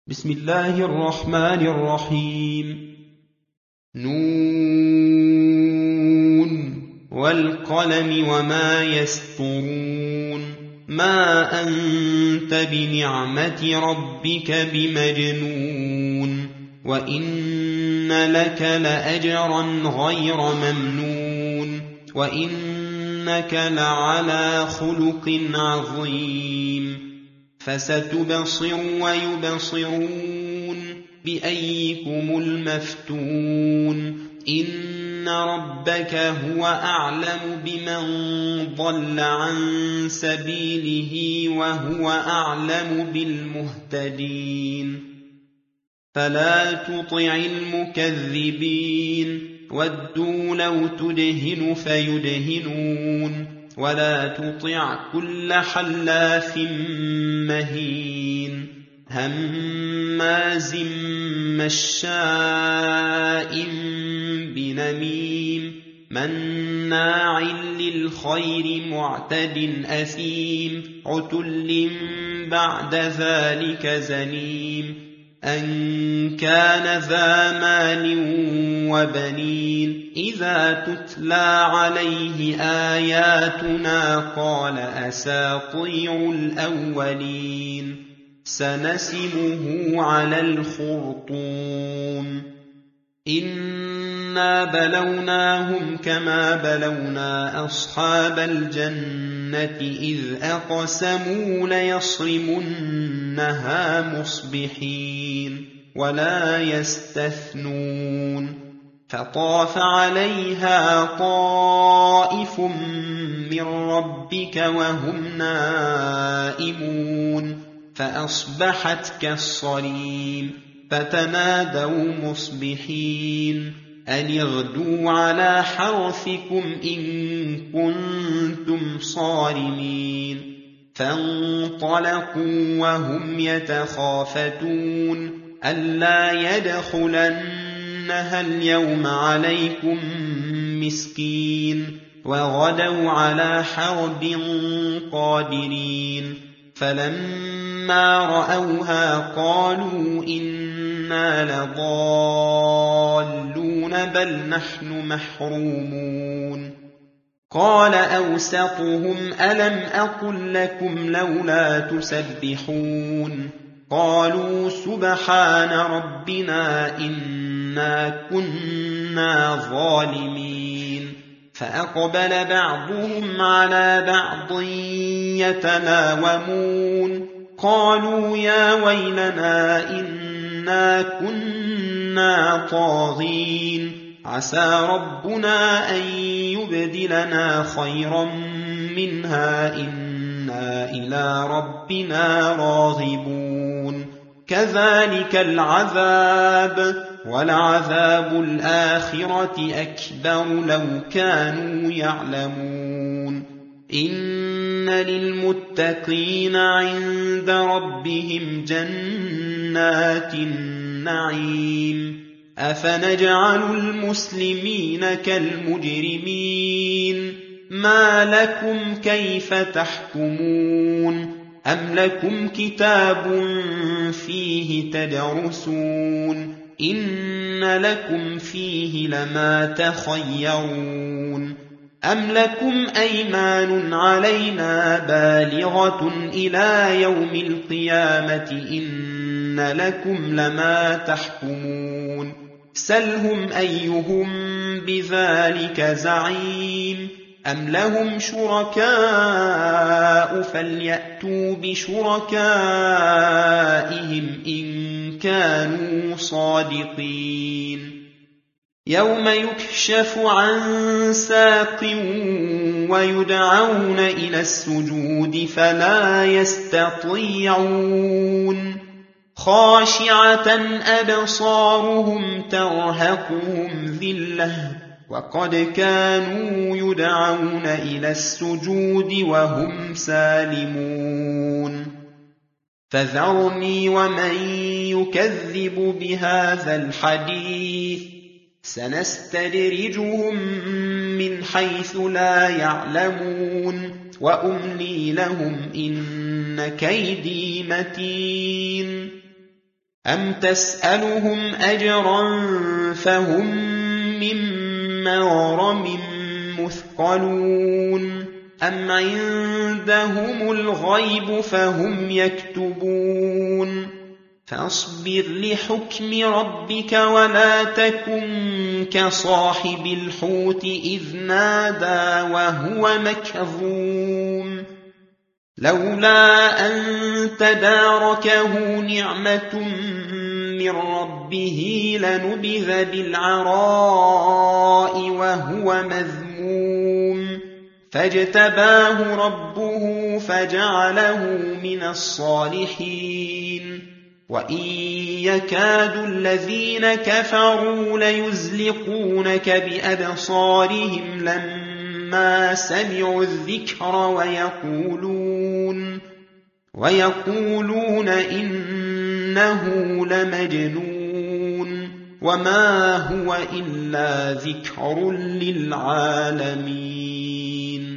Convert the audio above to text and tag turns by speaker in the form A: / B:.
A: بسم الله الرحمن الرحيم. نون والقلم وما يسطرون. ما أنت بنعمة ربك بمجنون. وإن لك لأجرا غير ممنون. وإنك لعلى خلق عظيم. فستبصر ويبصرون بأيكم المفتون. إن ربك هو أعلم بمن ضل عن سبيله وهو أعلم بالمهتدين. فلا تطع المكذبين. ودوا لو تدهن فيدهنون. ولا تطع كل حلاف مهين هماز مشاء بنميم مناع للخير معتد أثيم عتل بعد ذلك زنيم أن كان ذا مال وبنين إذا تتلى عليه آياتنا قال أساطير الأولين سنسمه على الخرطوم. إنا بلوناهم كما بلونا أصحاب الجنة إذ أقسموا ليصرمنها مصبحين ولا يستثنون. فطاف عليها طائف من ربك وهم نائمون فأصبحت كالصريم. فتنادوا مصبحين أن اغدوا على حرثكم إن كنتم صارمين. فانطلقوا وهم يتخافتون ألا يدخلنها اليوم عليكم مسكين. وغدوا على حرد قادرين. فلما رأوها قالوا إنا لضالون بل نحن محرومون. قال أوسطهم ألم أقل لكم لولا تسبحون. قالوا سبحان ربنا إنا كنا ظالمين. فأقبل بعضهم على بعض يتلاومون قالوا يا ويلنا إنا كنا طاغين عسى ربنا أن يبدلنا خيرا منها إنا إلى ربنا راغبون. كذلك العذاب ولعذاب الآخرة أكبر لو كانوا يعلمون. إن للمتقين عند ربهم جنات النعيم. أفنجعل المسلمين كالمجرمين ما لكم كيف تحكمون. أم لكم كتاب فيه تدرسون إن لكم فيه لما تخيرون. أم لكم أيمان علينا بالغة إلى يوم القيامة إن لكم لما تحكمون. سلهم أيهم بذلك زعيم. أم لهم شركاء فليأتوا بشركائهم إن كانوا صادقين. يوم يكشف عن ساق ويدعون إلى السجود فلا يستطيعون. خاشعة أبصارهم ترهقهم ذلة وقد كانوا يدعون إلى السجود وهم سالمون. فذرني ومن يكذب بهذا الحديث سنستدرجهم من حيث لا يعلمون وأملي لهم إن كيدي متين أَمْ تَسْأَلُهُمْ أَجْرًا فَهُمْ مِنْ مَغْرَمٍ مُثْقَلُونَ أَمْ عِندَهُمُ الْغَيْبُ فَهُمْ يَكْتُبُونَ فَاصْبِرْ لِحُكْمِ رَبِّكَ وَلَا تَكُنْ كَصَاحِبِ الْحُوتِ إِذْ نَادَى وَهُوَ مَكْظُومٌ لَوْلَا أَن تَدَارَكَهُ نِعْمَةٌ مِّن رَّبِّهِ لَنُبِذَ بِالْعَرَاءِ وَهُوَ مَذْمُومٌ فَاجْتَبَاهُ رَبُّهُ فَجَعَلَهُ مِنَ الصَّالِحِينَ وَإِن يَكَادُ الَّذِينَ كَفَرُوا لَيُزْلِقُونَكَ بِأَبْصَارِهِمْ لَمَّا سَمِعُوا الذِّكْرَ وَيَقُولُونَ إِنَّهُ لَمَجْنُونٌ وَمَا هُوَ إِلَّا ذِكْرٌ لِّلْعَالَمِينَ